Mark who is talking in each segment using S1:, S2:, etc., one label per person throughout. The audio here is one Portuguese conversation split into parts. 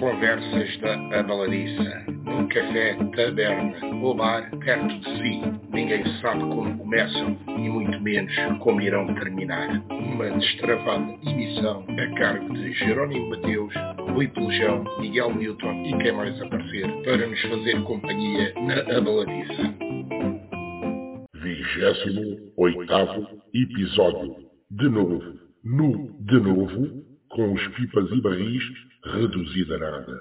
S1: Conversas da Abaladiça, num café, taberna ou bar perto de si. Ninguém sabe como começam e muito menos como irão terminar. Uma destravada emissão a cargo de Jerónimo Mateus, Rui Pelejão, Miguel Newton e quem mais aparecer para nos fazer companhia na Abaladiça.
S2: 28º episódio. De novo, com os pipas e barris, reduzida a nada.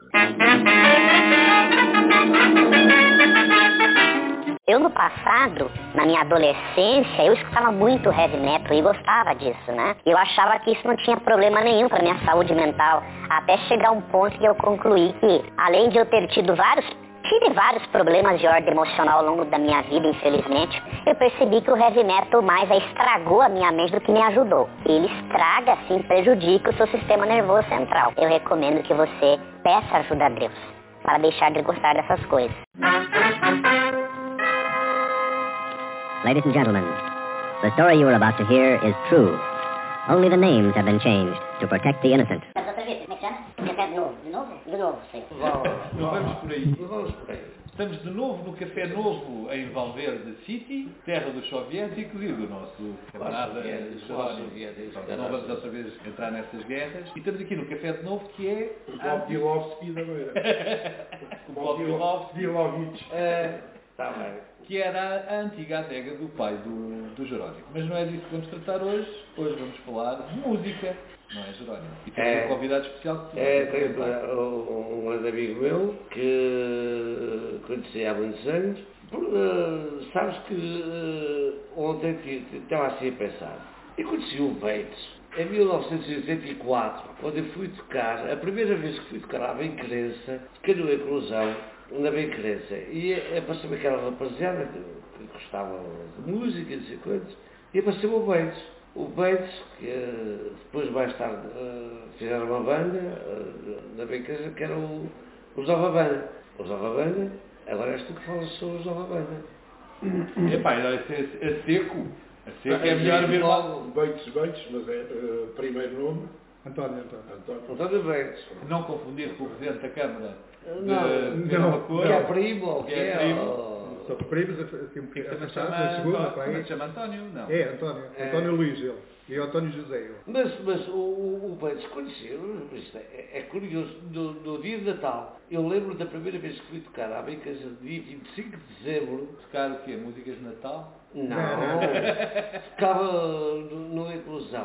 S3: Eu no passado, na minha adolescência, eu escutava muito heavy metal e gostava disso, né? Eu achava que isso não tinha problema nenhum para minha saúde mental, até chegar um ponto que eu concluí que, além de eu ter tive vários problemas de ordem emocional ao longo da minha vida, infelizmente, eu percebi que o heavy metal mais estragou a minha mente do que me ajudou. Ele estraga, assim, prejudica o seu sistema nervoso central. Eu recomendo que você peça ajuda a Deus para deixar de gostar dessas coisas.
S4: Ladies and gentlemen, the story you are about to hear is true. Only the names have been changed to protect the innocent.
S3: Café de novo, sim.
S5: Vamos por aí. Estamos de novo no Café Novo em Valverde City, terra dos soviéticos e do nosso camarada Jerónimo. Não vamos outra vez entrar nessas guerras. E estamos aqui no Café de Novo que é...
S2: O Bilovski da Beira.
S5: O
S2: Bilovich.
S5: Está bem. Que era a antiga adega do pai do Jerónimo. Mas não é disso que vamos tratar hoje. Hoje vamos falar de música. Não é, Jerónimo? E temos um convidado especial que
S6: tenho um grande amigo meu que conheci há muitos anos. Sabes que ontem estava assim a pensar. Eu conheci o Bates em 1984, quando eu fui tocar, a primeira vez que fui tocar à Benquerença, toquei no Eclosão, na Benquerença. E apareceu-me aquela rapaziada que gostava de música, não sei quantos, e apareceu o Bates. O Bates, que depois mais tarde fizeram uma banda na Benquerença, que era os Nova Banda. Os Nova Banda, agora és tu que falas sobre os Nova Banda.
S5: Epá, a seco é melhor ver logo.
S2: Bates, mas é primeiro nome. António
S6: Bates.
S5: Não confundir com o Presidente da Câmara.
S6: Não, que é primo, ou que é primo.
S7: Só que primos, assim um bocadinho afastado,
S5: a
S7: segunda, para aí.
S5: Mas chama António, não?
S7: É, António. António Luís, ele. E António José, ele.
S6: Mas o Bates conheceu, isto é curioso, no dia de Natal, eu lembro da primeira vez que fui tocar à Benquerença, dia 25 de dezembro.
S5: Tocar o quê? Músicas de Natal?
S6: Não, tocava no Eclosão.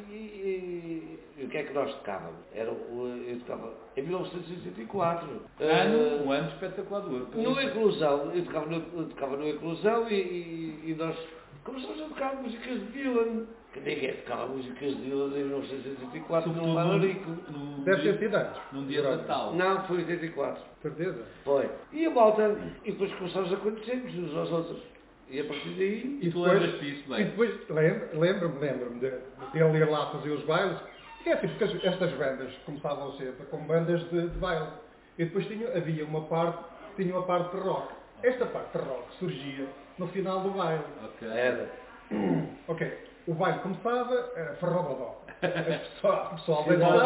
S6: E o que é que nós tocávamos? Eu tocava em 1964.
S5: Um ano espetacular do outro.
S6: No Eclosão, eu tocava no Eclosão e nós começamos a tocar músicas de Dylan. Que ninguém tocava músicas de Dylan em 1984 no Malarico.
S7: Deve ter sido antes.
S5: Num dia de Natal.
S6: Não, foi em 84.
S7: Certeza?
S6: Foi. E a malta, e depois começámos a conhecer-nos uns aos outros. E a partir daí...
S5: E tu lembras disso, bem?
S7: E depois, lembro-me de ele ir lá fazer os bailes. E é assim, porque estas bandas começavam sempre com bandas de baile. E depois havia uma parte de rock. Esta parte de rock surgia no final do baile.
S5: Ok.
S6: Era.
S7: Ok. O baile começava, era farrobodó. O pessoal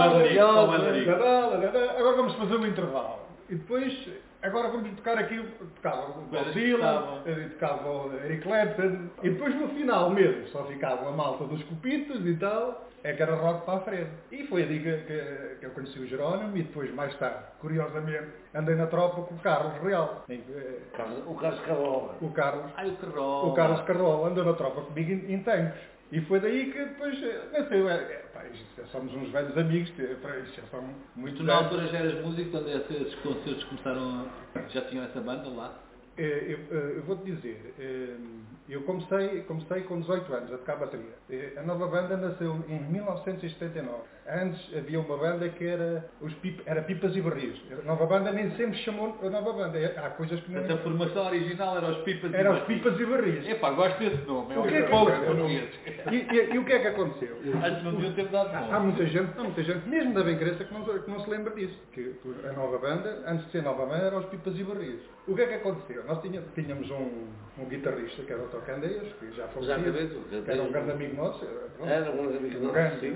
S7: agora vamos fazer um intervalo. E depois, agora vamos tocar aqui, tocava o Bob Dylan, tocava o Eric Clapton, e depois no final mesmo, só ficava a malta dos copitos e tal, é que era rock para a frente. E foi ali que eu conheci o Jerónimo, e depois, mais tarde, curiosamente, andei na tropa com o Carlos Real.
S6: O Carlos Carrola.
S7: O Carlos.
S5: O
S7: O Carlos Carrola andou na tropa comigo em tanques. E foi daí que depois, não sei, já somos uns velhos amigos, já são muito
S5: Tu na
S7: velhos.
S5: altura já eras músico, quando esses concertos começaram, já tinham essa banda lá?
S7: Eu vou-te dizer, eu comecei com 18 anos a tocar bateria. A nova banda nasceu em 1979. Antes havia uma banda que era Pipas e Barris. A nova banda nem sempre chamou a nova banda. Há coisas que não...
S5: Portanto, a formação original era os Pipas e Barris.
S7: Era os Pipas e Barris.
S5: Epá, gosto desse nome.
S7: O que é que aconteceu? E o que é que aconteceu?
S5: Antes não deviam ter dado nome.
S7: Há muita gente, mesmo da Benquerença, que não se lembra disso. Que a nova banda, antes de ser nova banda, era os Pipas e Barris. O que é que aconteceu? Nós tínhamos um guitarrista, que era o Tocandeias, que já falecido, que era um grande amigo nosso.
S6: Era um grande amigo nosso, sim.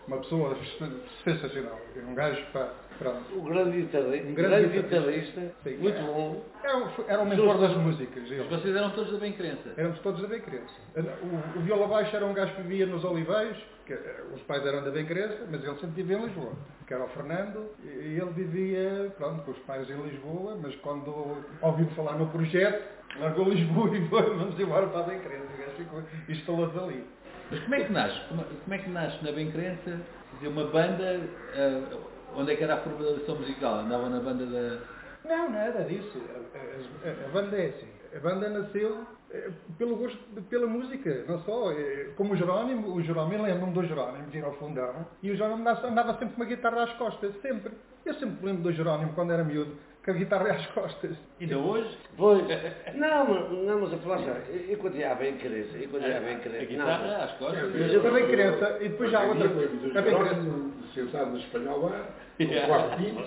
S7: uma pessoa sensacional. Um gajo, pá, pronto.
S6: Um grande guitarrista,
S7: Sim,
S6: muito bom.
S7: Era um mentor das músicas.
S5: Mas vocês eram todos da Bem-Crença?
S7: Éramos todos da Bem-Crença. O viola baixo era um gajo que vivia nos Oliveiros, que os pais eram da Bem-Crença, mas ele sempre vivia em Lisboa, que era o Fernando, e ele vivia, pronto, com os pais em Lisboa, mas quando ouviu falar no projeto, largou Lisboa e vamos embora para a Bem-Crença. O gajo ficou instalado ali.
S5: Mas como é que nasce? Como é que nasce na Bem-Crença? Quer dizer, uma banda, onde é que era a formulação musical? Andava na banda da...
S7: Não, nada disso. A banda é assim. A banda nasceu pelo gosto pela música, não só. Como o Jerónimo lembro-me do Jerónimo, de ir ao fundão, e o Jerónimo andava sempre com uma guitarra às costas, sempre. Eu sempre me lembro do Jerónimo, quando era miúdo, com a guitarra às costas.
S5: Ainda hoje?
S6: Pois. Não, mas a falar sério, eu quando ia à Bem-Crença,
S5: A guitarra às costas?
S7: Mas eu também crença, e depois já outra coisa. A Bem-Crença.
S2: Sentado no espanhol lá, com quatro pintos.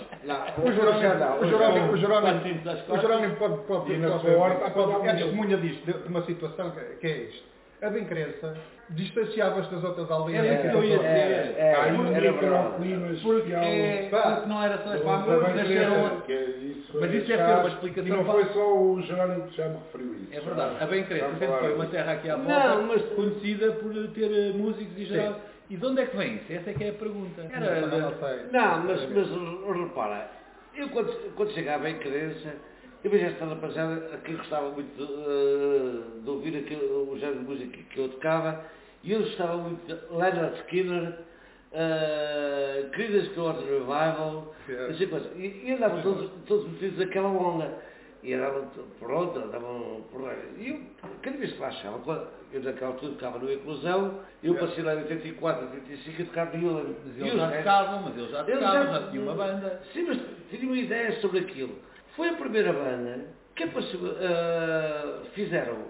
S7: O Jerónimo pode é testemunha disto, de uma situação que é isto. A Bem-Crença distanciava-se das outras aldeias.
S5: Era o que eu ia dizer.
S6: Era verdade.
S5: Porque não era só as músicas, mas isso deve ter uma explicação.
S2: E não foi só o Jerónimo que já me referiu isso.
S5: É verdade. A Bem-Crença sempre foi uma terra aqui à volta, conhecida por ter músicos e geral. E de onde é que vem isso? Essa é que é a pergunta.
S6: Não, mas repara, eu quando chegava à Bem-Crença, eu vejo esta rapaziada a quem gostava muito de ouvir o género de música que eu tocava, e eu gostava muito de Leonard Skinner, Creedence Clearwater Revival, assim coisa. E andavam todos metidos naquela onda. E andavam por aí. E eu, cada vez que lá achava, eu naquela altura tocava no Inclusão, eu passei lá em 84, 85 a tocar viola.
S5: Mas eles já tocavam, já tinham uma banda.
S6: Sim, mas tinha uma ideia sobre aquilo. Foi a primeira banda que fizeram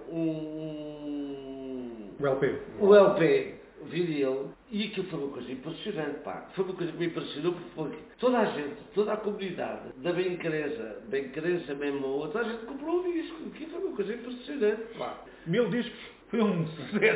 S6: o LP vinil, e aquilo foi uma coisa impressionante, pá. Foi uma coisa que me impressionou, porque foi toda a gente, toda a comunidade da Bem-Crença mesmo, toda a gente comprou o disco. Aquilo foi uma coisa impressionante, pá.
S7: 1000 discos.
S5: Foi um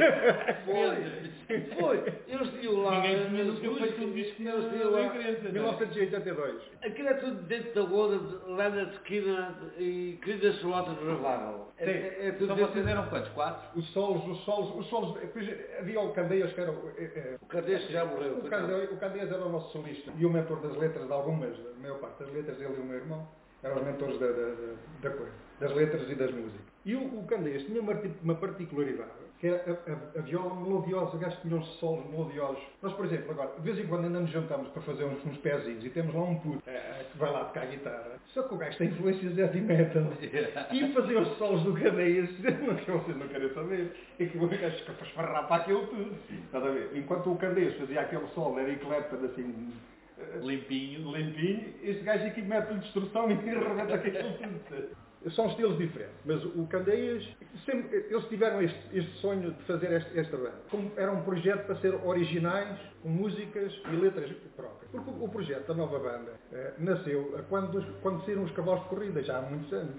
S5: sucesso.
S6: Foi. Eles tinham lá...
S5: Ninguém tinha noção que um disco na Bem-Crença.
S7: 1982.
S6: Aquilo é tudo dentro da onda de Leonard Skinner e Creedence Clearwater Revival.
S5: É tudo então vocês eram quantos? 4?
S7: Os solos... Depois havia o Candeias, que era...
S6: O Candeias já morreu.
S7: O Candeias era o nosso solista e o mentor das letras de algumas, da maior parte das letras, ele e o meu irmão, eram os mentores da coisa, das letras e das músicas. E o Candeias tinha uma particularidade, que era a viola melodiosa. O gajo tinha uns solos melodiosos. Nós, por exemplo, agora, de vez em quando ainda nos juntamos para fazer uns pezinhos e temos lá um puto que vai lá tocar a guitarra. Só que o gajo tem influências de heavy metal. E fazer os solos do Candeias, vocês não querem saber. É que o gajo fica para esfarrar para aquilo tudo. Está a ver? Enquanto o Candeias fazia aquele solo, Eric Clapton, assim...
S5: Limpinho.
S7: Este gajo aqui mete-lhe destruição e arrebenta aquilo tudo. São estilos diferentes, mas o Candeias, sempre, eles tiveram este sonho de fazer esta banda. Como era um projeto para ser originais, com músicas e letras próprias. Porque o projeto da nova banda nasceu quando saíram os cavalos de corrida, já há muitos anos.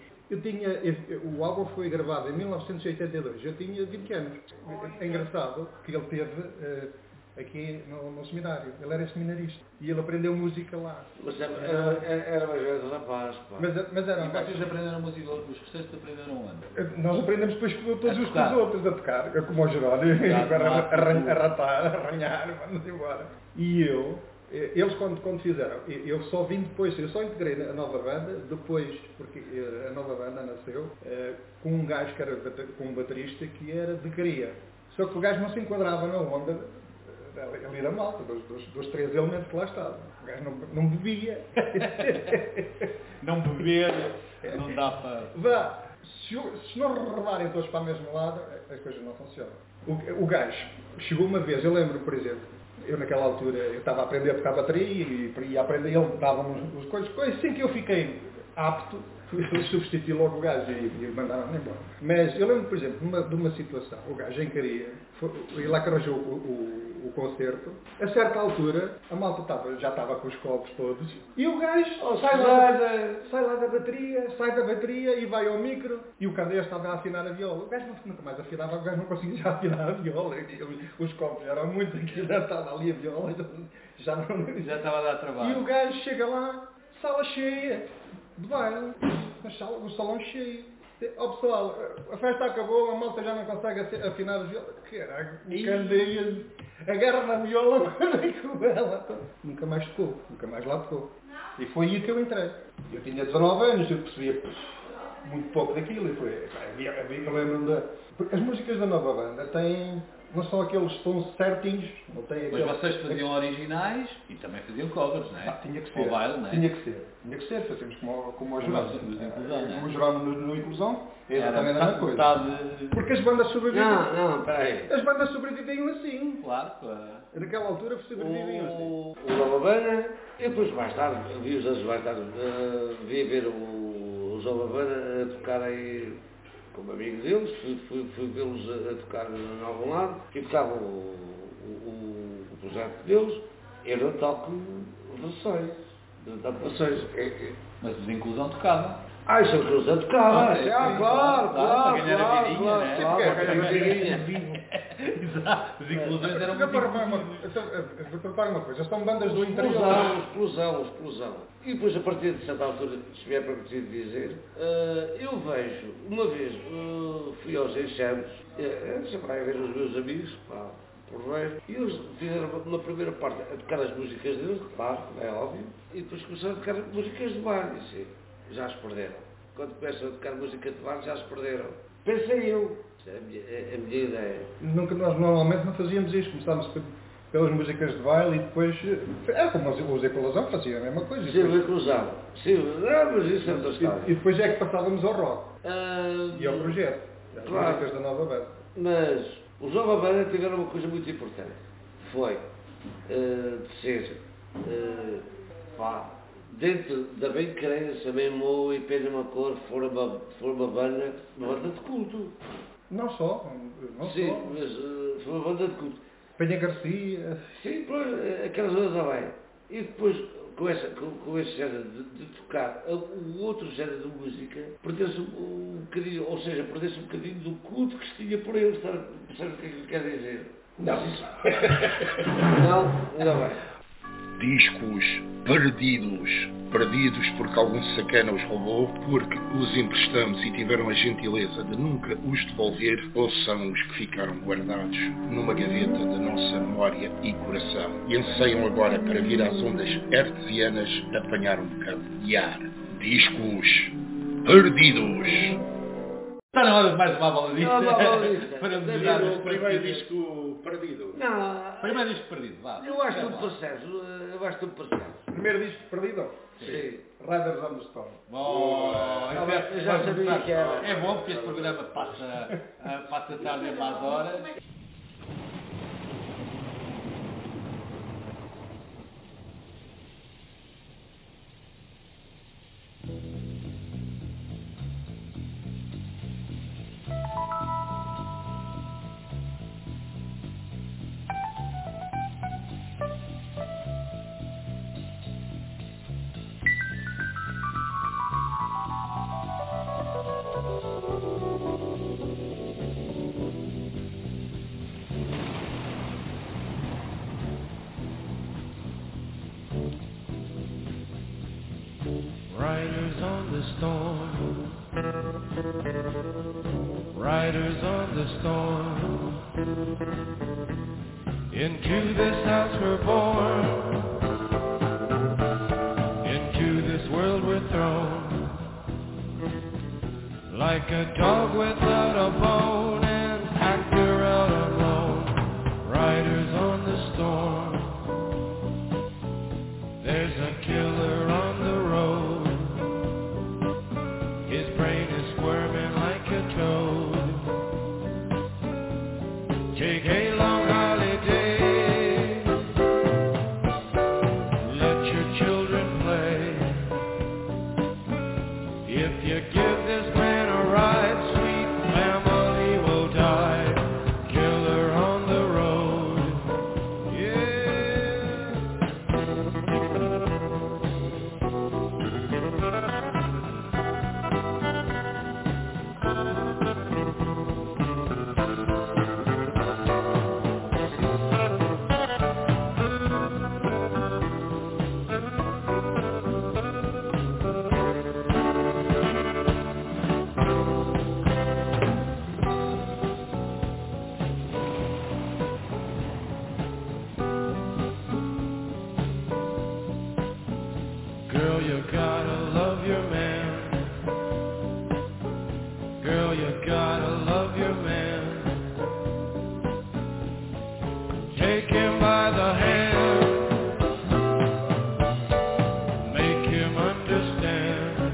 S7: O álbum foi gravado em 1982, eu tinha 20 anos. É engraçado que ele teve... aqui no seminário. Ele era seminarista. E ele aprendeu música lá.
S6: Mas era mais velho do rapaz, pá.
S7: Mas era
S5: e vocês aprenderam música, os restantes aprenderam onde?
S7: Nós aprendemos depois com todos os outros a tocar. Como o Jerónimo, arranhar, vamos embora. E eles quando fizeram, eu só vim depois, eu só integrei a nova banda, depois, porque a nova banda nasceu com um gajo que era com um baterista que era de Caria. Só que o gajo não se enquadrava na onda. Ele era malta, dos 3 elementos que lá estavam. O gajo não bebia.
S5: Não beber, não dá para...
S7: Se não rodarem todos para o mesmo lado, as coisas não funcionam. O gajo chegou uma vez, eu lembro, por exemplo, eu naquela altura, eu estava a aprender a tocar bateria e ia aprender, ele dava-me as coisas, assim que eu fiquei apto, eu substituí logo o gajo e mandaram-me embora. Mas eu lembro, por exemplo, de uma situação, o gajo em Caria, e lá que arranjou o concerto. A certa altura, a malta já estava com os copos todos. E o gajo sai lá da bateria e vai ao micro. E o Candeias estava a afinar a viola. O gajo nunca mais afinava, o gajo não conseguia já afinar a viola. Os copos eram muito, aquilo já estava ali a viola. Já
S5: estava a dar trabalho.
S7: E o gajo chega lá, sala cheia de baile, o salão cheio. Ó pessoal, a festa acabou, a malta já não consegue afinar a viola. Caraca, Candeias, agarra na viola, mas com ela. Nunca mais lá tocou. E foi aí que eu entrei. Eu tinha 19 anos, eu percebia muito pouco daquilo. E foi, eu lembro-me porque as músicas da nova banda têm, não são aqueles tons certinhos. Não têm
S5: mas vocês faziam originais e também faziam covers, não é?
S7: Tinha que ser.
S5: Ao baile, não é?
S7: Tinha que ser. Fazíamos como o Jorão. Como o Jorão no Inclusão. É exatamente a mesma coisa. Porque as bandas sobrevivem.
S6: Não, peraí.
S7: As bandas sobreviviam assim.
S5: Claro.
S7: Naquela altura sobreviviam assim.
S6: O Nova Banda, e depois mais tarde, vi os anos mais tarde, vi ver o Nova Banda a tocar aí como amigo deles, fui vê-los a tocar em algum lado, e tocava o projeto deles. Eu não toco versões.
S5: Mas os Inclusão tocava.
S6: Isso é o Inclusão tocava. Claro.
S5: Para ganhar a vidinha, né?
S6: Exato.
S5: Os Inclusões eram
S7: Repara uma coisa, são bandas do interior.
S6: Explosão. E depois, a partir de certa altura, se vier para preciso dizer, eu vejo, uma vez, fui aos Enxames, já vai ver os meus amigos, por ver, e eles fizeram uma primeira parte a tocar as músicas deles, claro, é óbvio, e depois começaram a tocar músicas de bar, e assim, já as perderam. Quando começam a tocar música de bar, já as perderam. Pensei eu, é a minha ideia.
S7: Nós normalmente não fazíamos isso, começámos pelas músicas de baile e depois, como os Eclosão faziam a mesma coisa.
S6: Sim, o Eclosão. Mas isso é outra história.
S7: E depois é que passávamos ao rock e ao projeto, as músicas da nova banda.
S6: Mas os Nova Banda tiveram uma coisa muito importante, foi de ser, dentro da bem-querença, mesmo e pena uma cor, for uma banda de culto.
S7: Não só.
S6: Sim, mas foi uma banda de culto.
S7: Penha Garcia.
S6: Sim, aquelas zonas da bem. E depois, com esse género de tocar, o outro género de música, perdeu-se um bocadinho, ou seja, perdeu-se um bocadinho do culto que se tinha por eles, sabe o que é que quer dizer? Não. Não vai.
S1: Discos perdidos porque algum sacana os roubou, porque os emprestamos e tiveram a gentileza de nunca os devolver, ou são os que ficaram guardados numa gaveta da nossa memória e coração e anseiam agora para vir às ondas hertzianas apanhar um bocado de ar. Discos perdidos.
S5: Está na hora de mais uma baladista.
S1: Para melhorar o primeiro disco perdido.
S6: Não.
S5: Primeiro disco perdido, vá.
S6: Eu acho tudo processo.
S7: Primeiro disco perdido?
S6: Sim.
S7: Riders on the Storm.
S6: Eu já sabia que era.
S5: É bom porque este programa passa tarde em mais horas.
S8: Riders on the storm. Riders on the storm. Into this house we're born. Into this world we're thrown. Like a dog without a bone, an actor out alone. Riders on the storm. There's a killer on the road. His brain is squirming like a toad. Take a long holiday. Let your children play. If you give this man a ride, sweet family will die. Killer on the road. Girl, you gotta love your man. Girl, you gotta love your man. Take him by the hand. Make him understand.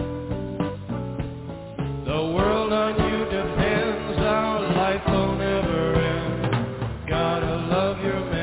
S8: The world on you depends. Our life will never end. Gotta love your man.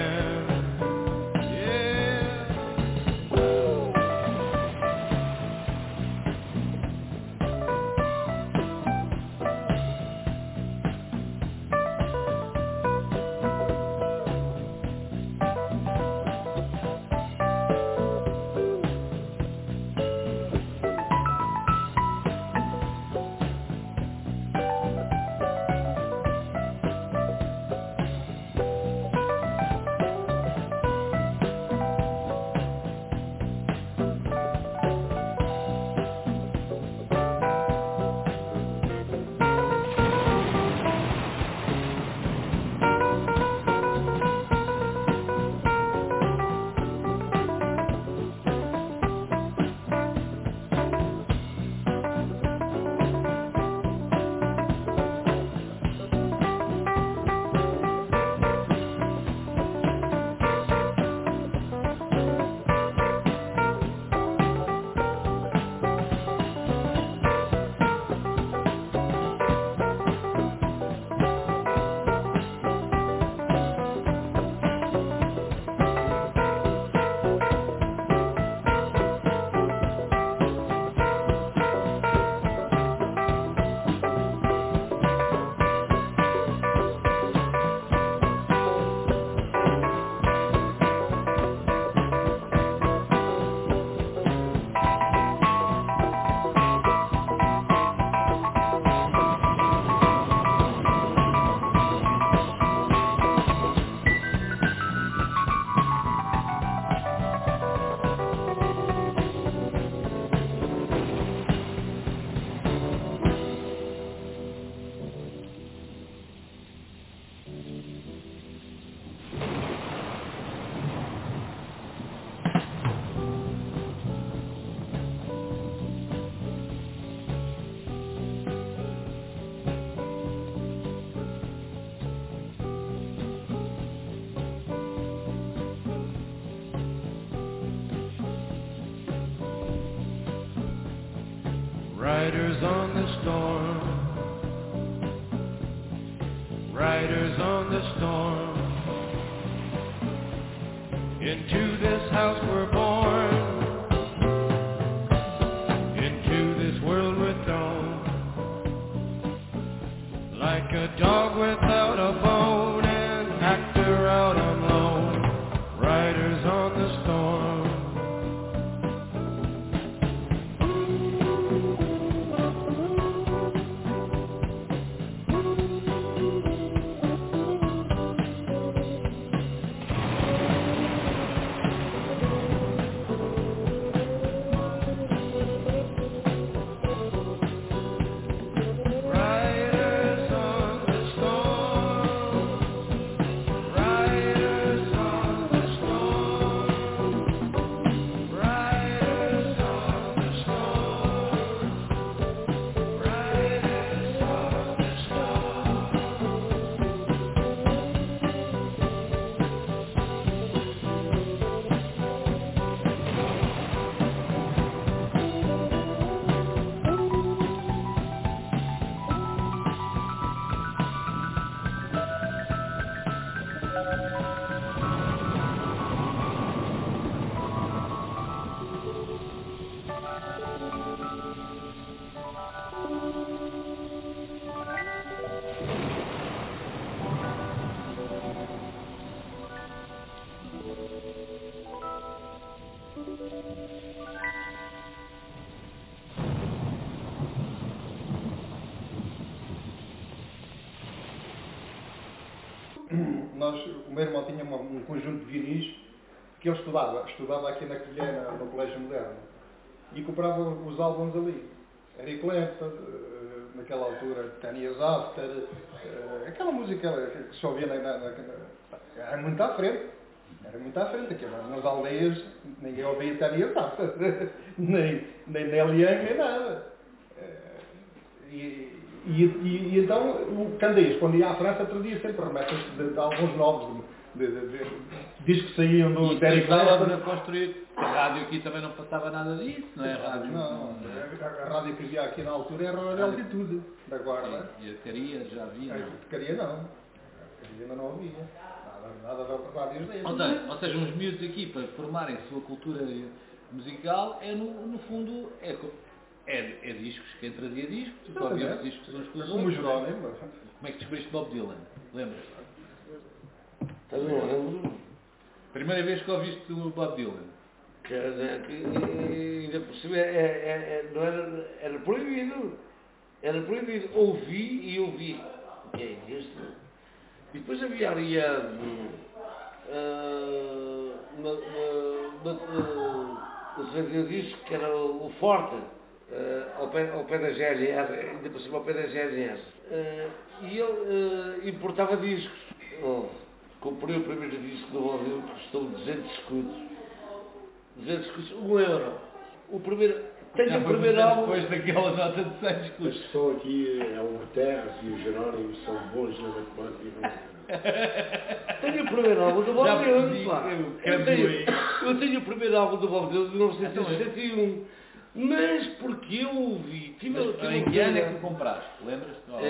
S8: Riders on the storm, riders on the storm. Into this house we're born, into this world we're thrown, like a dog without a bone, an actor out on loan. Riders on the storm.
S7: O meu irmão tinha um conjunto de vinis que ele estudava aqui na Covilhã, no Colégio Moderno, e comprava os álbuns ali. Eric Clapton, naquela altura, Tania's After, aquela música que se ouvia era muito à frente, aqui nas aldeias ninguém ouvia Tânia Sata, nem Nelian, nem nada. E então o Candeias, quando ia à França, trazia sempre remessas de alguns novos discos que saíam do
S5: Derek estava a construir. A rádio aqui também não passava nada disso, não é? A rádio,
S7: a rádio que havia aqui na altura era a Altitude, da Guarda.
S5: E a Caria já havia?
S7: A Caria não. A Caria ainda não havia. Nada da rádios deles.
S5: Ou seja, uns miúdos aqui para formarem a sua cultura musical é no fundo é discos, quem trazia discos, tu só havia discos uns com os outros.
S7: Como o Jerónimo.
S5: Como é que descobriste Bob Dylan? Lembras-te?
S6: Também não lembro.
S5: Primeira vez que ouviste o Bob Dylan?
S6: Que ainda por cima era proibido. Era proibido. Ouvi. O que é isto? E depois havia ali um disco que era o Forte, ao pé da GNR, ainda por cima ao pé da GNR. E ele importava discos. Comprei o primeiro disco do Bob Dylan, custou 200 escudos. 200 escudos, €1. O primeiro... Tenho o primeiro álbum...
S5: Depois daquela nota de 100 escudos.
S2: Mas estão aqui, é o Guterres e o Jerónimo, são bons na matemática.
S6: Tenho o primeiro álbum do Bob Dylan, pá.
S5: Eu
S6: tenho o primeiro álbum do Bob Dylan de 1961. Mas porque eu ouvi...
S5: Em que ano é que tu compraste? Lembras-te?
S6: Em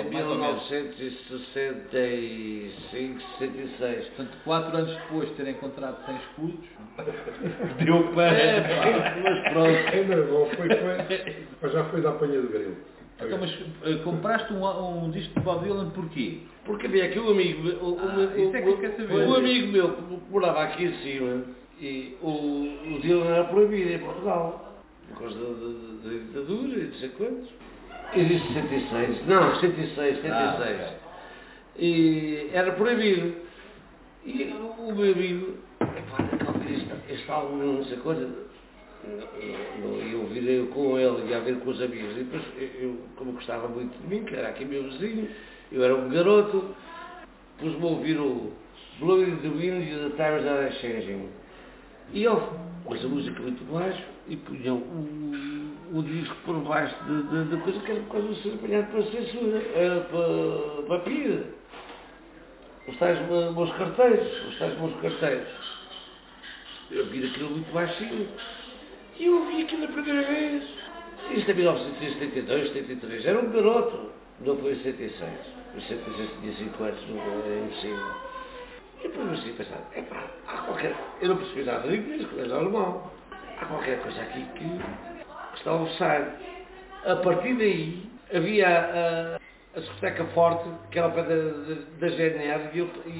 S6: 1965, 66.
S5: Portanto, 4 anos depois de ter encontrado 100 escudos, deu para...
S6: Mas pronto.
S2: Ainda bom, mas já foi da apanha do grilo.
S5: Então, mas compraste um disco de Bob Dylan porquê?
S6: Porque havia aqui um amigo um amigo meu que morava aqui em cima e o Dylan era proibido em Portugal. Por causa da ditadura e não sei quantos. Eu disse 76. Não, 76. E era proibido. E o meu amigo, este álbum não sei quanto, eu virei com ele, ia ver com os amigos. E depois, eu, como gostava muito de mim, que era aqui meu vizinho, eu era um garoto, pus-me a ouvir o Blowing the Wind e The Times Are Changing. E ele pôs a música muito baixo e punha o disco por baixo da coisa que era por causa de ser apanhado pela censura, para PID. Os tais meus carteiros. Eu vi aquilo muito baixinho e eu ouvi aquilo a primeira vez. Isto é 1972, 73, era um garoto, não foi em 76. Em 76 tinha 5 anos, em cima. E depois eu assim pensar, há qualquer... Eu não percebi nada de inglês, que é normal. Há qualquer coisa aqui que está a almoçar. A partir daí, havia a discoteca Forte, que era ao pé da GNR,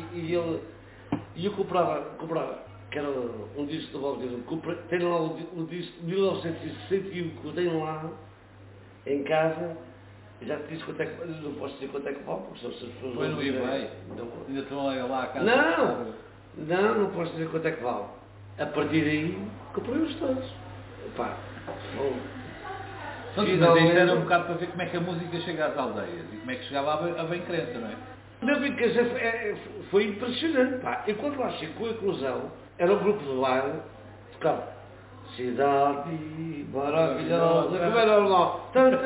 S6: e eu comprava, que era um disco do Bob Dylan. Tenho lá o disco de 1961 que eu tenho lá, em casa. Já te disse quanto é que... Não posso dizer quanto é que vale, porque são as pessoas...
S5: Foi no eBay. Ainda estão lá a casa.
S6: Não posso dizer quanto é que vale. A partir daí, comprei-os todos. Pá,
S5: mas isto era um bocado para ver como é que a música chega às aldeias e como é que chegava à bem-crença, não é?
S6: Na bem-crença foi impressionante, pá. Eu quando lá chego com a inclusão, era um grupo de baile, tocava Cidade maravilhosa, como era o nó?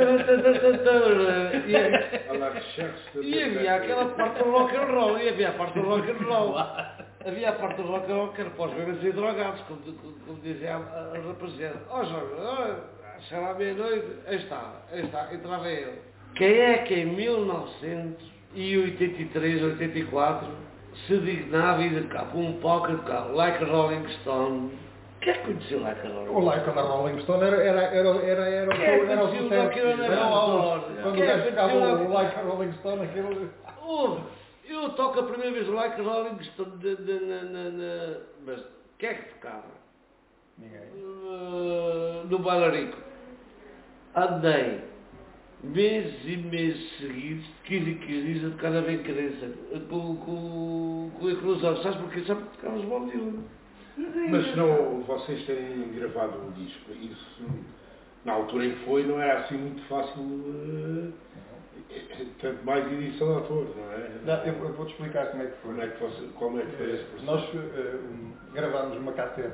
S6: E havia aquela parte do rock and roll, Havia a parte do rock and roll que era para os bebês e drogados, como dizia a rapaziada. Jorge, chegava à meia-noite, aí está, entrava ele. Quem é que em 1983, 84, se dignava ir cá para um palco de cá, Like a Rolling Stone? Quem é que conheceu Like a Rolling Stone?
S7: O Like a Rolling Stone era o sucesso. Quando o gajo ficava o Like a Rolling Stone, aquilo...
S6: Eu toco a primeira vez o Like a Rolling Stone mas quem é que tocava?
S7: Ninguém.
S6: No Bailarico. Andei meses e meses seguidos, 15 e 15 dias, a tocar na bem-crença, com a inclusão. Sabes porquê? Só porque tocava os Bob Dylan.
S2: Mas não, vocês terem gravado um disco, isso, na altura em que foi, não era assim muito fácil, tanto mais edição de autor, não é?
S7: Não, eu vou-te explicar como é que foi.
S2: Como é que foi esse processo?
S7: Nós gravámos uma cassete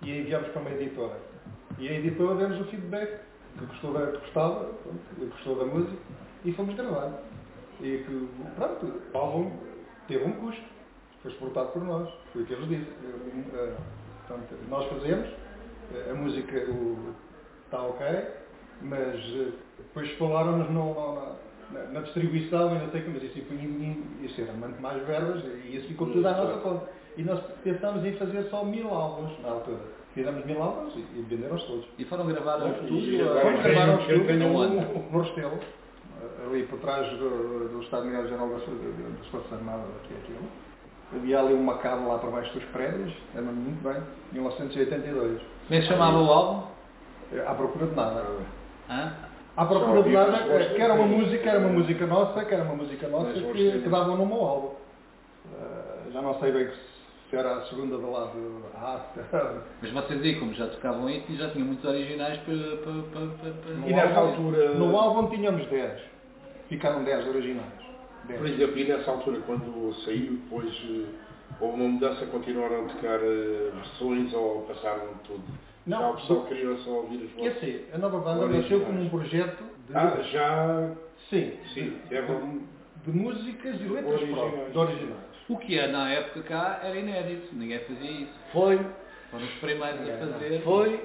S7: e a enviámos para uma editora. E a editora deu-nos o feedback, que gostou da música, e fomos gravar. E que, pronto, o álbum teve um custo, foi exportado por nós, foi o que eles disseram. Portanto, nós fazemos, a música está ok, mas depois falaram-nos na distribuição e não sei como, mas isso era muito mais verbas e isso ficou tudo à nossa conta. E nós pensámos em fazer só 1000 álbuns na altura. Fizemos 1000 álbuns e venderam-os todos.
S5: E foram gravar ao estúdio?
S7: Fomos gravar ao estúdio no Restelo, ali por trás do Estado-Maior-Geral das Forças Armadas, aquilo. Havia ali uma cabo lá por baixo dos prédios, era muito bem, 1982.
S5: Como é que chamava o álbum?
S7: À procura de nada.
S5: Hã?
S7: À procura de nada, que era uma música nossa, que dava o nome ao álbum. Já não sei bem se era a segunda do lado A.
S5: Mas vocês aí, como já tocavam isso, já tinham muitos originais para...
S7: E nessa altura... No álbum tínhamos 10. Ficaram 10 originais. 10.
S2: Por exemplo, e nessa altura, quando saiu, depois houve uma mudança, continuaram a tocar versões ou passaram tudo?
S7: Não,
S2: já o pessoal queria só ouvir as vozes?
S7: Quer dizer, a Nova Banda nasceu como um projeto de...
S2: já...
S7: Sim,
S2: de
S7: músicas e letras próprias, de originais.
S5: O que na época cá era inédito, ninguém fazia isso.
S6: Foram
S5: os primeiros a fazer.
S6: Foi.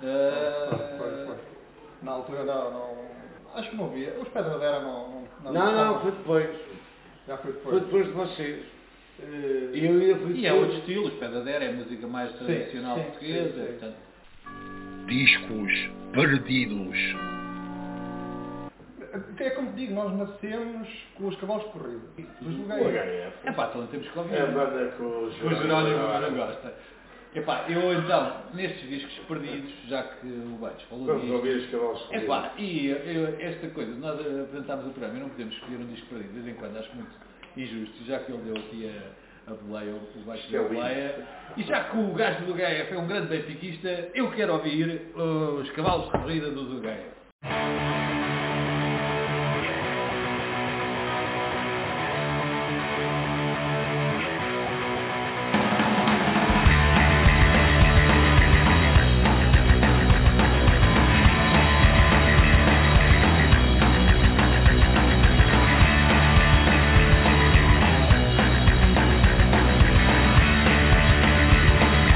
S7: Na altura não... Acho que não havia. Os Pedra Vera não...
S6: Não, foi depois.
S7: Já foi depois.
S6: Foi depois de vocês. E eu ainda fui depois.
S5: E é outro estilo, os Pedra Vera é a música mais tradicional portuguesa.
S7: Sim.
S5: Portanto...
S1: Discos perdidos.
S7: É como digo, nós nascemos com os cavalos de corrida. Dos lugares.
S5: É pá, então temos que ouvir.
S2: É a banda com o
S5: Jerónimo não gosta. Epá, eu então, nestes discos perdidos, já que o Bates falou
S2: vamos ouvir os cavalos de corrida.
S5: Epá, e esta coisa, nós apresentámos o programa e não podemos escolher um disco perdido, de vez em quando acho muito injusto, já que ele deu aqui a boleia, o Bates deu a boleia, e já que o gajo do Gaia é um grande benfiquista, eu quero ouvir os cavalos de corrida do Gaia.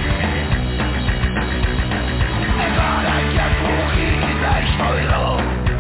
S8: Agora que a corrida estourou,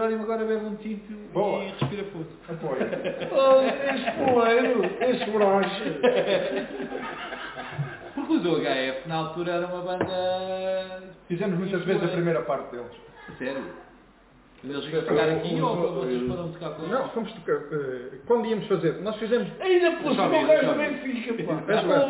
S5: Jerónimo agora bebe um tinto
S2: Boa.
S5: e respira fundo.
S2: Apoio.
S6: Esse poleiro, esse broche.
S5: Porque os UHF na altura era uma banda...
S7: Fizemos muitas vezes a primeira parte deles.
S5: Sério? Eles vinham tocar aqui ou vocês foram tocar com eles?
S7: Não, fomos tocar. Quando íamos fazer, nós fizemos
S6: Ainda por cima o gajo do Benfica, pá.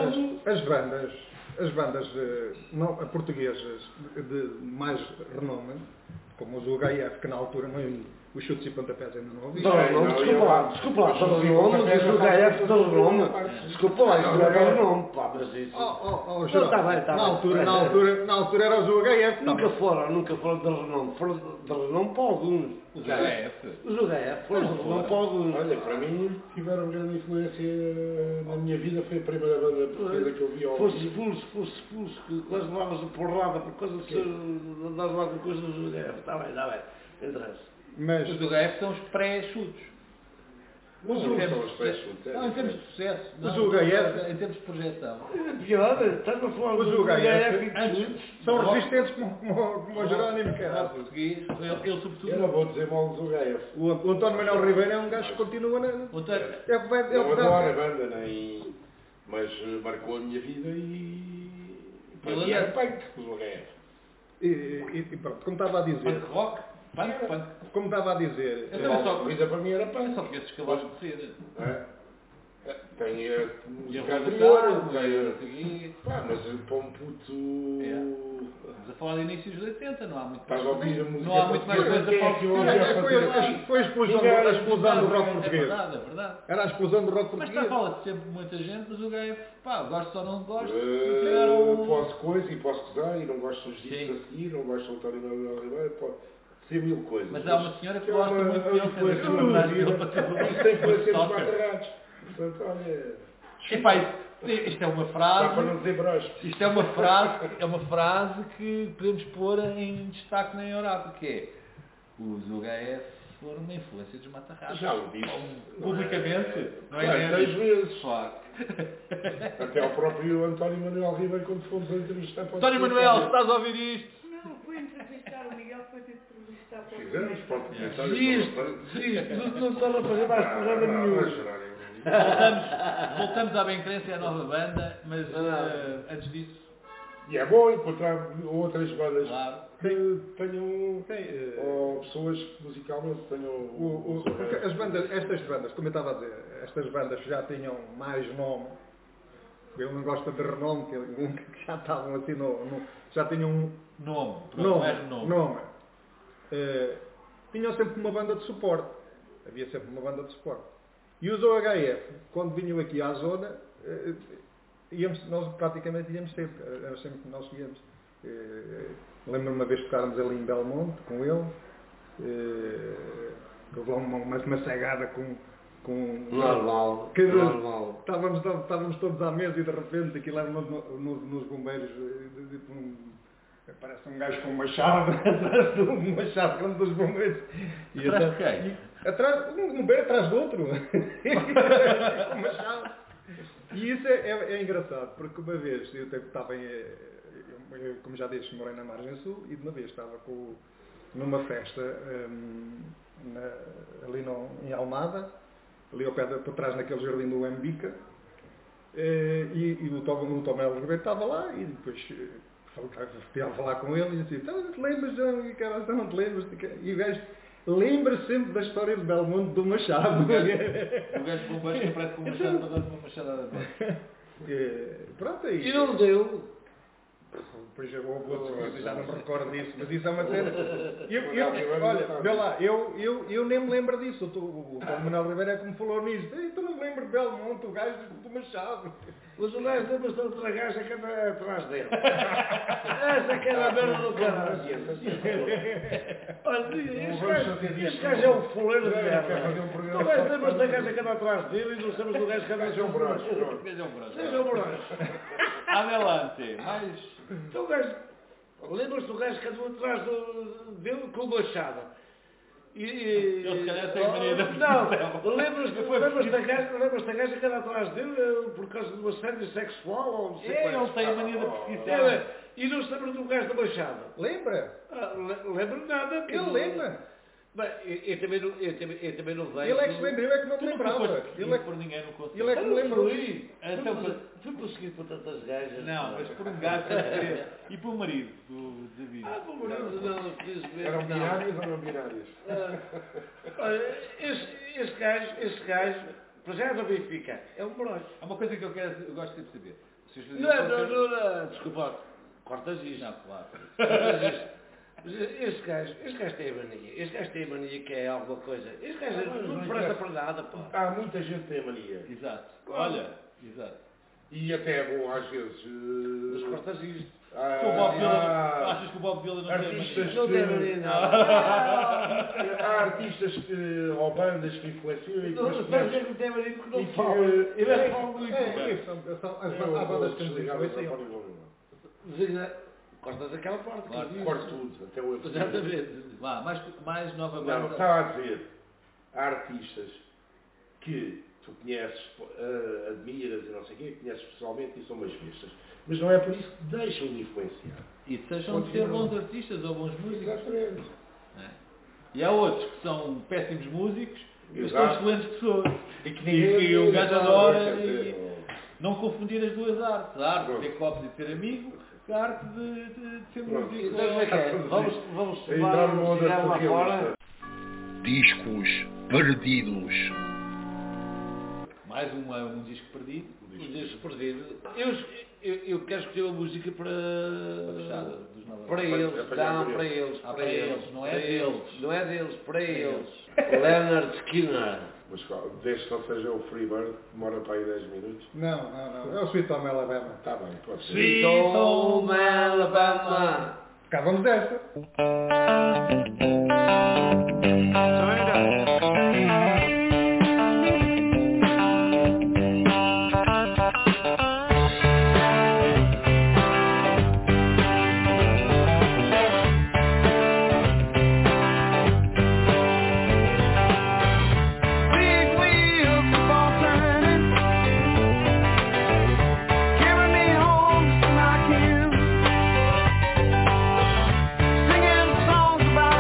S7: as bandas não, portuguesas de mais renome, como os UHF, que na altura não, os chutes e pontapés ainda não havia.
S6: Desculpa lá, só renome, diz o HF de renome. Desculpa lá, isso não é renome, pá, mas isso...
S7: Geral,
S6: Tá bem.
S7: na altura era os UHF.
S6: Nunca foram de renome, foram de renome para alguns.
S5: Os UHF?
S6: Os UHF foram de renome para alguns.
S2: Olha, para mim, tiveram grande influência na minha vida, foi a primeira banda portuguesa que eu vi ao vivo.
S6: Fosse expulso, que nós levávamos a porrada por causa de nós lá com coisas dos UHF. Está bem, interessa.
S7: Mas
S5: os UHF são os pré-chutos.
S2: Mas não são os pré-chutes.
S5: Não, em termos de sucesso.
S7: Os UHF...
S5: Em termos de projeção.
S6: Pior, estás a falar
S7: os
S6: dos
S7: UHF são resistentes como o Jerónimo, que era.
S5: Português, ele sobretudo...
S2: Eu não vou dizer mal dos UHF.
S7: O António Manuel Ribeiro é um gajo que continua na...
S2: Eu adoro a banda, mas marcou a minha vida e... Para mim era punk, os UHF.
S7: E pronto, como estava a dizer...
S5: Punk rock? Punk.
S7: Como estava a dizer...
S2: A vida para mim era punk.
S5: Só conheço escalões de descer.
S2: Tem música
S5: anterior,
S2: mas para um puto...
S5: Estamos a falar de inícios de 80, não há muito
S2: mais. Estás a ouvir a música?
S5: Não há muito mais coisa para
S7: Foi a explosão do rock português.
S5: É verdade.
S7: Era a explosão do rock
S5: português.
S7: Mas
S5: fala-se sempre muita gente, mas o gajo, gosto ou não gosto.
S2: Posso coisa e posso gozar e não gosto dos discos a seguir, não gosto do António Manuel Ribeiro, pode ser mil coisas.
S5: Mas há uma senhora que gosta muito dele,
S2: isso tem influência nos matarrados. Portanto, olha...
S5: Isto é uma frase...
S2: Dá para não dizer broche.
S5: Isto é uma frase que podemos pôr em destaque na Europa, que é os UHF foram uma influência dos matarrados.
S2: Já o disse.
S5: Publicamente. Não é?
S2: Claro, 10 vezes.
S5: Claro.
S2: Até ao próprio António Manuel Ribeiro, quando fomos a entrevistar...
S5: António Manuel, se estás a ouvir isto...
S9: Não, fui entrevistar o Miguel, foi ter entrevistar para o
S2: Fizemos para o
S6: comentário. Não está a fazer mais programa nenhum.
S5: Voltamos à Bem-Crença e à nova banda, mas antes disso...
S2: E é bom encontrar outras bandas
S5: que
S2: tenham... ou pessoas que musicalmente tenham...
S7: Estas bandas, como eu estava a dizer, estas bandas já tinham mais nome. Ele não gosta de renome, que já estavam assim já tinham um nome. Tinham sempre uma banda de suporte. Havia sempre uma banda de suporte. E os OHF, quando vinham aqui à zona, nós praticamente íamos sempre. Era sempre que nós íamos. Lembro-me uma vez que estávamos ali em Belmonte com ele. Houve uma cegada com
S6: normal.
S7: Estávamos todos à mesa e de repente aquilo era nos bombeiros. Parece um gajo com uma chave, uma chave grande dos bombeiros.
S5: E atrás de quem?
S7: Um bombeiro atrás do outro. Uma chave. E isso é engraçado, porque uma vez eu estava como já disse, morei na Margem Sul e de uma vez estava numa festa ali em Almada, ali ao pé por trás naquele jardim do Embica, e o Tom Ribeiro estava lá e depois fui a falar com ele e disse, então não te lembras, não te lembras? E o gajo lembra sempre da história de Belmonte do Machado.
S5: O gajo de bombeiros que aparece com uma machado para dar uma machadada.
S7: Pronto,
S6: e não deu.
S7: Depois já não me recordo disso, mas isso é uma cena. Olha, vê lá, eu nem me lembro disso. O Tom Manuel Ribeiro é que me falou nisso. Tu não me lembro de Belmonte, o gajo do Machado.
S6: Mas o gajo lembra-se da outra gaja que anda atrás dele. Essa que era a merda do caralho. Olha, este gajo é um fuleiro de merda. Tu gajo lembras da gaja que anda atrás dele e não sabes do gajo que anda atrás dele. Seja um broche.
S5: Adelante, mais...
S6: Então o gajo, lembras-te do gajo que andou atrás dele com o machado?
S5: Ele se calhar tem mania da
S6: não, lembras da gaja que anda atrás dele por causa de uma assédio sexual ou não sei
S5: ele tem mania da perseguição.
S6: E não se lembra do gajo do machado?
S7: Lembra?
S6: Lembra nada.
S7: Ele lembra.
S6: Bem, eu também não vejo...
S7: Ele é que se lembrou, é que não me lembrava.
S5: Ele é que por ninguém no conselho.
S7: Ele é que me lembrou.
S6: Fui perseguido por tantas gajas.
S5: Não, mas por um gajo sem querer. E por o marido do David.
S6: Por marido não, felizmente
S2: Eram
S6: não.
S2: binárias ou não binárias?
S6: Olha, esse gajo, para já é do Benfica, é um broche.
S5: Há uma coisa que eu gosto de saber. Vocês faziam
S6: Não, desculpa, cortas isto.
S5: Não, claro.
S6: Cortas isto. Mas este gajo tem a mania que é alguma coisa. Este gajo não presta para nada, pá.
S2: Há muita gente que tem a mania.
S5: Exato. Olha, exato.
S2: E até é bom às vezes.
S6: Mas cortas isto.
S5: Achas que o Bob Dylan não tem
S2: artistas
S5: mania?
S6: Não tem mania, não.
S2: Há artistas ou bandas que influenciam e
S6: Não
S2: depois
S6: vai dizer que não tem mania porque não
S2: e que-
S6: fala. Ele é fala muito.
S7: Há bandas que nos influenciam.
S6: Cortas aquela parte.
S5: Claro.
S2: Corto tudo, até o
S6: Exatamente.
S5: Vá, mais nova
S2: Não,
S5: banda.
S2: estava a dizer, há artistas que tu conheces, admiras e não sei o quê, conheces pessoalmente e são umas bestas. Mas não é por isso que deixam de influenciar.
S5: E sejam de ser bons artistas ou bons músicos.
S2: Exatamente.
S5: É. E há outros que são péssimos músicos, mas são
S2: Exato.
S5: excelentes pessoas.
S2: E que
S5: E o gajo adora
S2: quer
S5: e
S2: dizer,
S5: não confundir as duas artes. A arte de
S2: Pronto.
S5: ter copos e de ser amigo, a arte de ser
S2: Pronto.
S5: músico.
S6: Então como é que é? Vamos
S2: entrar numa
S6: levar
S2: onda
S6: chegar lá fora.
S2: surrealista.
S1: Discos perdidos.
S5: Mais um disco perdido.
S6: Um disco perdido. Eu quero escolher uma música para
S5: Dos Nova
S6: para
S5: Banda.
S6: eles. Não, para eles.
S5: Ah, para eles, não é deles.
S6: Não é deles, para eles. Leonard Skinner.
S2: Mas desde que não seja o Freebird, demora para aí 10 minutos.
S7: Não. É o Sweet Home Alabama.
S2: Está bem, pode ser.
S6: Sweet Home Alabama.
S7: Cá vamos dessa.
S8: Big wheels keep on turning, carry me home just like him, singing songs about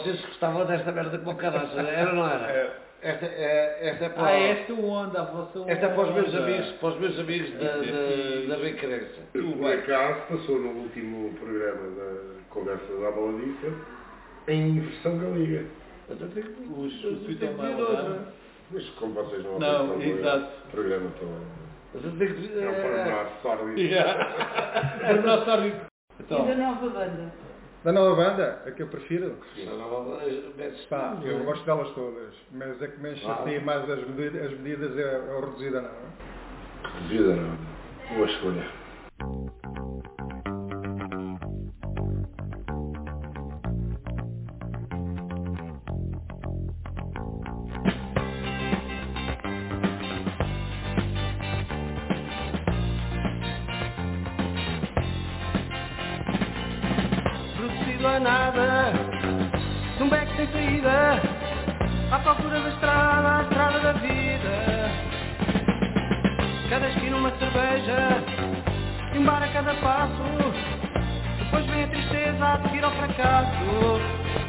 S6: vocês gostavam desta merda como caraça, era ou não era? Esta é para...
S5: esta onda, a vossa onda.
S6: Esta é para os meus amigos da Benquerença.
S2: Por acaso passou no último programa da Conversa da Baladiça em versão galega.
S5: Os Vitor.
S2: Mas como vocês não
S5: Não, exato.
S2: o programa todo. É um pormenor sórdido.
S5: Pormenor sórdido.
S9: E da nova banda?
S7: Da nova banda, a que eu prefiro.
S6: Pá,
S7: Eu gosto delas todas, mas a que me chateia mais as medidas é o Reduzida Não.
S2: Reduzida Não. Boa escolha.
S8: A nada, num beco sem saída, à procura da estrada, à estrada da vida. Cada esquina uma cerveja, e um bar a cada passo. Depois vem a tristeza a seguir ao fracasso.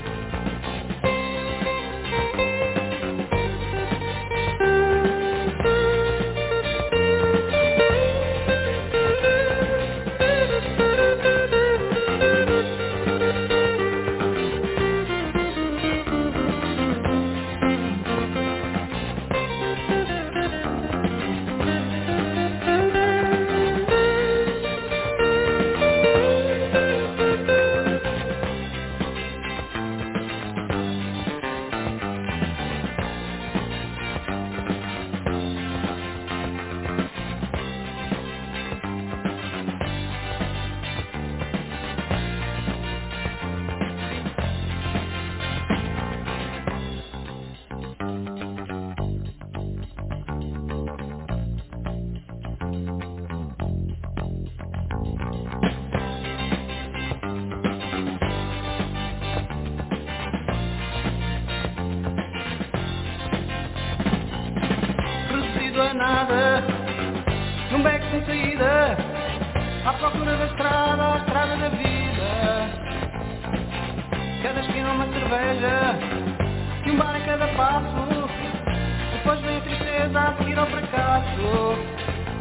S8: Nada, num beco sem saída, à procura da estrada, à estrada da vida. Cada esquina uma cerveja, e um bar a cada passo. Depois vem a tristeza a seguir ao fracasso.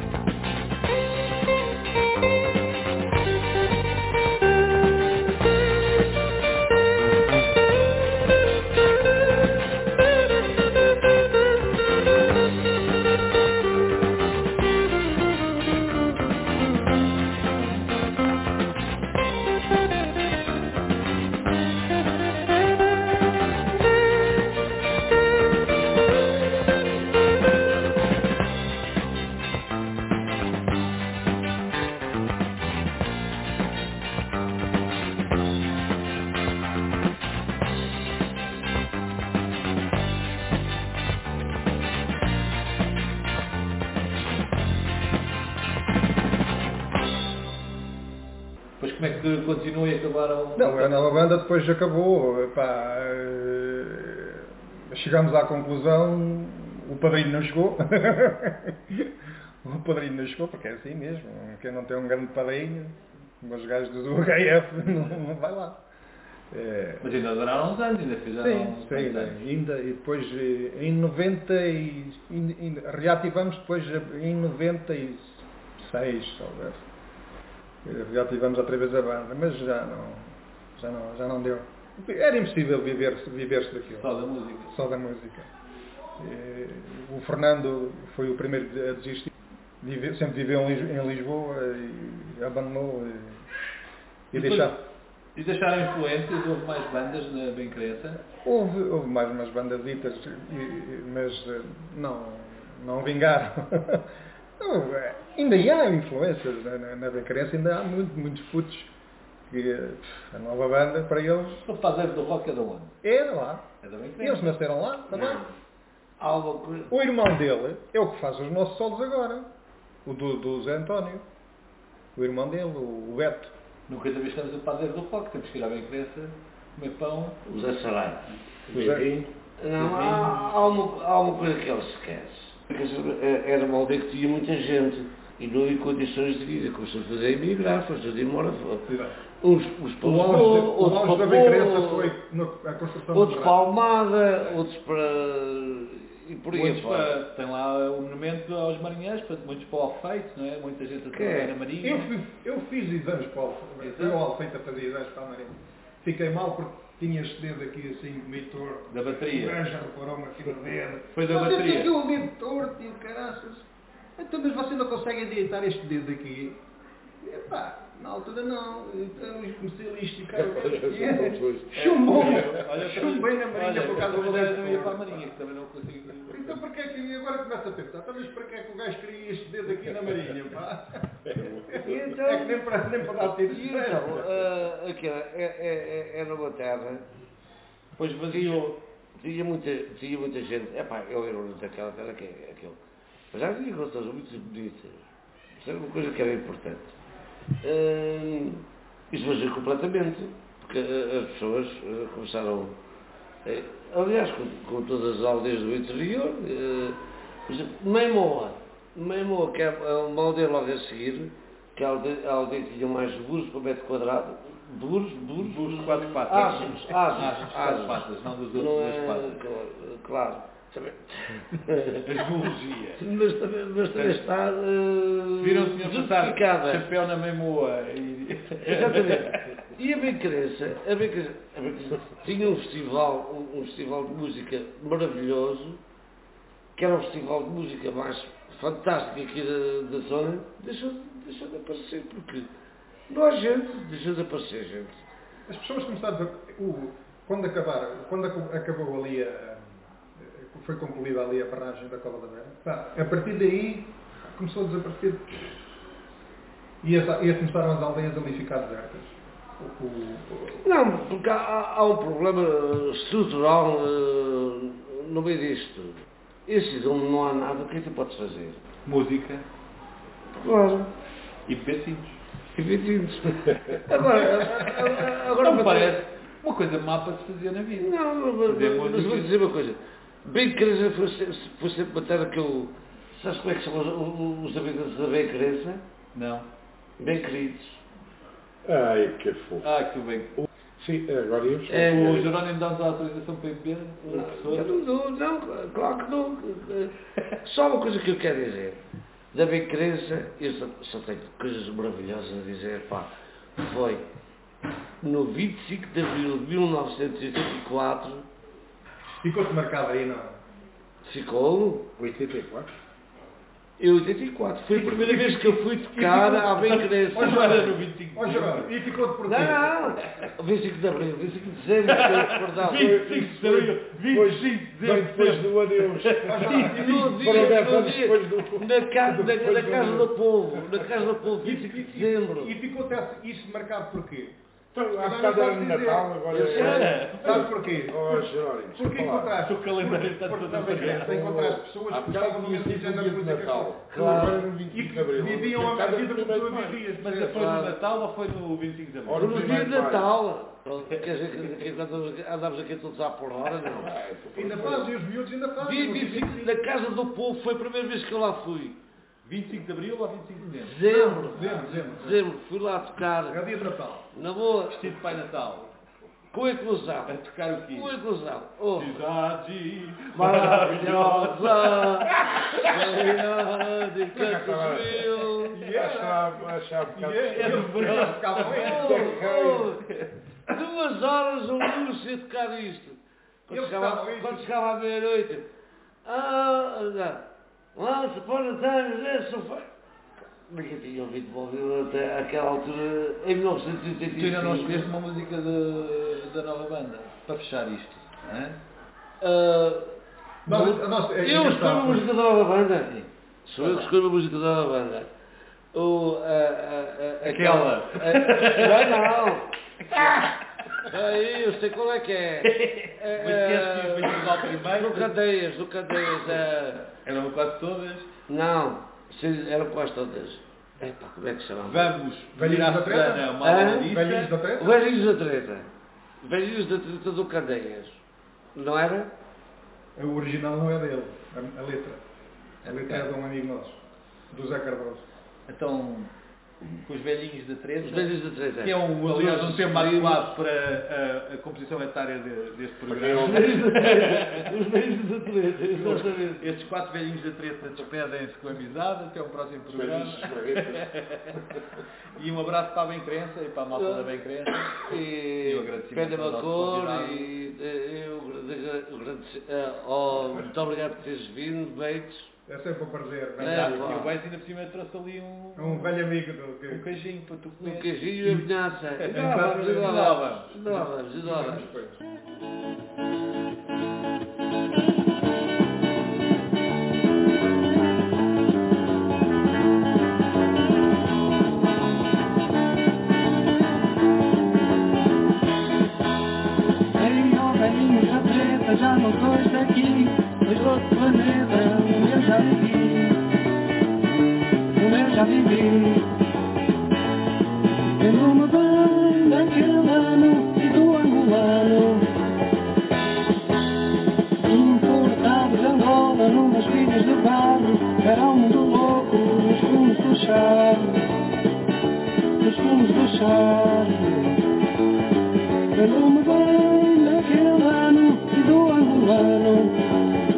S5: Como é que continua e acabaram?
S7: Não, a nova banda depois acabou. Epá, chegámos à conclusão, o padrinho não chegou. O padrinho não chegou, porque é assim mesmo. Quem não tem um grande padrinho, os gajos do HF não vai lá.
S5: Mas ainda duraram uns anos, ainda fizeram
S7: sim, ainda, e depois em 90 reativamos depois em 96, talvez. Reativamos outra vez a banda, mas já não deu. Era impossível viver-se daquilo. Só da música. O Fernando foi o primeiro a desistir. Sempre viveu em Lisboa e abandonou e deixar.
S5: E deixaram influências? Houve mais bandas na Benquerença?
S7: Houve mais umas bandaditas, mas não vingaram. Ainda há influências na Benquerença, ainda há muitos putos que a nova banda para eles.
S5: O Padeiro do Rock é de onde?
S7: É de lá.
S5: É da Benquerença.
S7: Eles nasceram lá também. O irmão dele é o que faz os nossos solos agora. O do Zé António. O irmão dele, o Beto.
S5: Nunca entrevistamos o Padeiro do Rock, temos que ir à Benquerença comer pão.
S6: O Zé Sarai.
S5: Não,
S6: há uma coisa que ele se esquece. Era uma aldeia que tinha muita gente e não havia condições de vida. Começou a fazer emigrar, foi tudo embora. Uns para
S7: O
S6: Lisboa, outros
S7: auge da
S6: para
S7: Benquerença
S6: Porto,
S7: foi a construção
S6: outros
S7: do
S6: para
S7: Braga.
S6: Almada, outros para... e por aí
S5: Muitos
S6: afora.
S5: tem lá o monumento aos marinheiros, portanto, muitos para o Alfeite, não é? Muita gente a trabalhar na Marinha.
S7: Eu fiz exames para o Alfeite. Eu ao Alfeite a fazer exames para a Marinha. Fiquei mal porque tinha este dedo aqui assim, meio torto.
S5: Da bateria.
S7: O gajo já reparou-me aqui no dedo.
S5: Foi da
S7: Mas eu
S5: bateria.
S7: tenho aqui o dedo torto e o caraças. Então, mas você não consegue endireitar este dedo aqui? Epá, na altura não. Então, os especialistas, cara. Chumbei na Marinha por causa do dedo.
S5: Não ia para a Marinha, que também não consigo.
S7: Então para que é que agora começa a pensar? Então, mas para que é que o gajo queria este dedo aqui na Marinha, pá?
S6: Então,
S7: É que nem para dar tiros.
S6: E então, aquilo é numa terra,
S5: Depois vaziou.
S6: tinha muita gente, eu lembro daquela terra que é aquilo. Mas já havia coisas muito bonitas, isso era uma coisa que era importante. Isso vazia completamente, porque as pessoas começaram, aliás, com todas as aldeias do interior, por exemplo, Meimoa, que é uma aldeia logo a seguir, que a aldeia tinha mais burros por metro quadrado. Burros,
S5: quatro patas.
S6: Asos.
S5: Quatro patas, não dos outros duas patas.
S6: Claro.
S5: A geologia.
S6: Mas também está
S5: Viram o senhor passar
S6: justificada.
S5: chapéu na Meimoa.
S6: Exatamente. E a Benquerença tinha um festival de música maravilhoso, que era o festival de música mais fantástico aqui da zona, deixou de aparecer, porque não há gente, deixou de aparecer gente.
S7: As pessoas começaram a... Quando acabou ali foi concluída ali a barragem da Cova da Beira, a partir daí começou a desaparecer. E começaram as aldeias ali a ficar desertas.
S6: Não, porque há um problema estrutural no meio disto. Esses onde não há nada, o que é que tu podes fazer?
S5: Música.
S6: Claro.
S5: E pedacinhos.
S6: Agora
S5: não parece uma coisa má para se fazer na vida.
S6: Não, mas vou dizer uma coisa. Benquerença foi sempre uma terra que eu... Sabes como é que são os habitantes da Benquerença?
S5: Não.
S6: Bem queridos.
S2: Ai, que fofo.
S5: Que bem.
S2: Sim, agora eu
S5: O Jerónimo dá-nos a autorização para ir beber?
S6: Não, claro que não. Só uma coisa que eu quero dizer. Da Benquerença, eu só tenho coisas maravilhosas a dizer. Foi no 25 de abril de 1984.
S7: Ficou-se marcado aí, não?
S6: Ficou?
S2: 84?
S6: Em 84. Foi a primeira vez que eu fui tocar à Benquerença.
S7: Ó Jerónimo, e ficou-te por quê?
S6: Não! 25 de abril, 25 de dezembro, estou recordado.
S5: 25 de abril, 25 de dezembro.
S2: Depois do adeus.
S6: Na Casa do Povo, 25 de dezembro.
S7: E ficou-te isso marcado por quê?
S2: Então, há bocado era no Natal, agora
S7: Sabes porquê?
S2: Jerónimo,
S7: Porque encontraste
S5: o calendário está todo a
S7: Porque encontraste pessoas que gostavam do mesmo género de música.
S2: Natal.
S6: Claro.
S2: Agora no 25 de abril.
S7: Viviam a vida como tu vivias.
S5: Mas foi no Natal ou foi no 25 de abril?
S6: Foi no dia de Natal. Quer dizer que quando andamos aqui todos à por hora, não.
S7: Ainda fazem, os miúdos ainda fazem.
S6: Dia 25, na Casa do Povo, foi a primeira vez que eu lá fui.
S5: 25 de abril ou 25 de dezembro?
S6: Dezembro. Fui lá tocar.
S7: É o dia de Natal.
S6: Na boa.
S5: Vestido de Pai Natal.
S6: Com a inclusão.
S5: A tocar o quê?
S6: Com a inclusão. Oh.
S5: Cidade
S6: Maravilhosa. Cheia de cantos mil.
S2: Achava que
S6: Oh, 2 horas o Lúcio a tocar isto. Quando chegava à meia-noite. Once upon a time, this sofá. Ninguém tinha ouvido móvel até àquela altura, em 1985.
S5: Tu ainda não escolheste uma música da nova banda, para fechar isto, não é?
S6: Eu escolho a música da nova banda. Sou eu que escolho a música da nova banda.
S5: Aquela.
S6: Não. Aí, eu sei qual é que é.
S5: Mas queres que o festival primeiro?
S6: Do Candeias.
S5: Eram quase todas?
S6: Não, eram quase todas. Como é que se chama?
S5: Vamos
S7: Velhinhos da Treta? Velhinhos da Treta?
S6: Velhinhos da Treta do Candeias. Não era?
S7: O original não é dele, a letra. A letra é de um amigo nosso, do Zé Cardoso.
S5: Então, Com os velhinhos da treta.
S6: Os velhinhos da treta.
S5: Que é aliás, um tema adequado para a composição etária deste programa.
S6: Os velhinhos da treta, exatamente.
S5: Estes 4 velhinhos da treta despedem-se com amizade. Até o próximo programa. E um abraço para a Bem-Crença e para a malta da Bem-Crença.
S6: E
S5: o agradecimento ao nosso convidado.
S6: Muito obrigado por teres vindo, Beitos.
S7: É sempre um prazer.
S5: E o Beito ainda por cima trouxe ali
S7: um velho amigo do
S5: um queijinho para tu comer.
S6: Um queijinho e a vinhaça. Vamos.
S8: Já não sou daqui, pois outro planeta, eu já vivi, lembro-me bem daquele ano e do angolano, importado de Angola, numas filhas de barro, era um mundo louco, nos fumos do charme, lembro-me bem daquele ano e do angolano.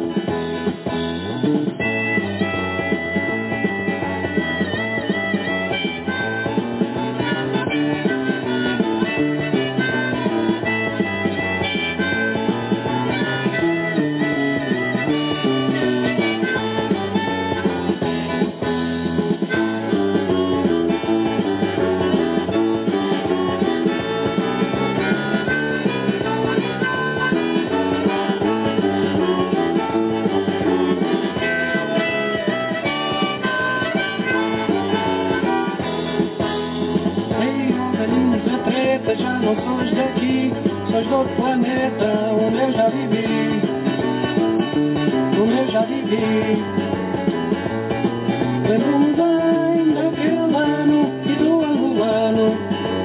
S8: Já não sois daqui, sois do outro planeta onde eu já vivi, lembro-me bem daquele ano e do angolano,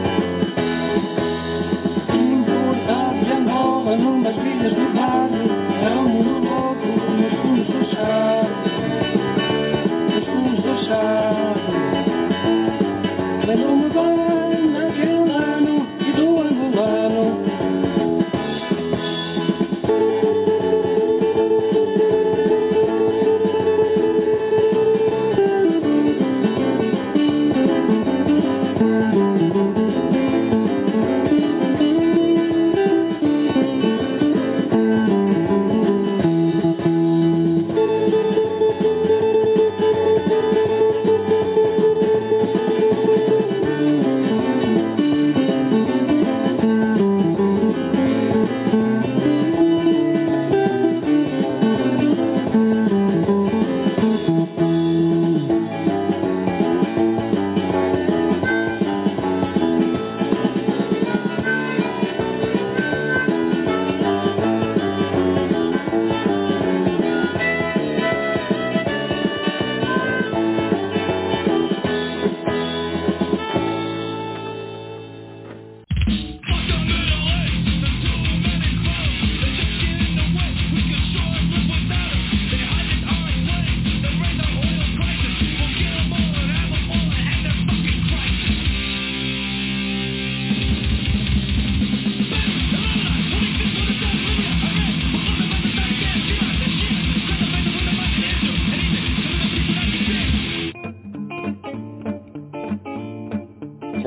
S8: importado de Angola numas vilhas do barro, era um mundo louco nos fundos do charme, lembro-me bem daquele ano e do angolano.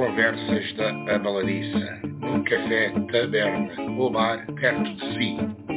S1: Conversas da Abaladiça, num café taberna ou bar perto de si.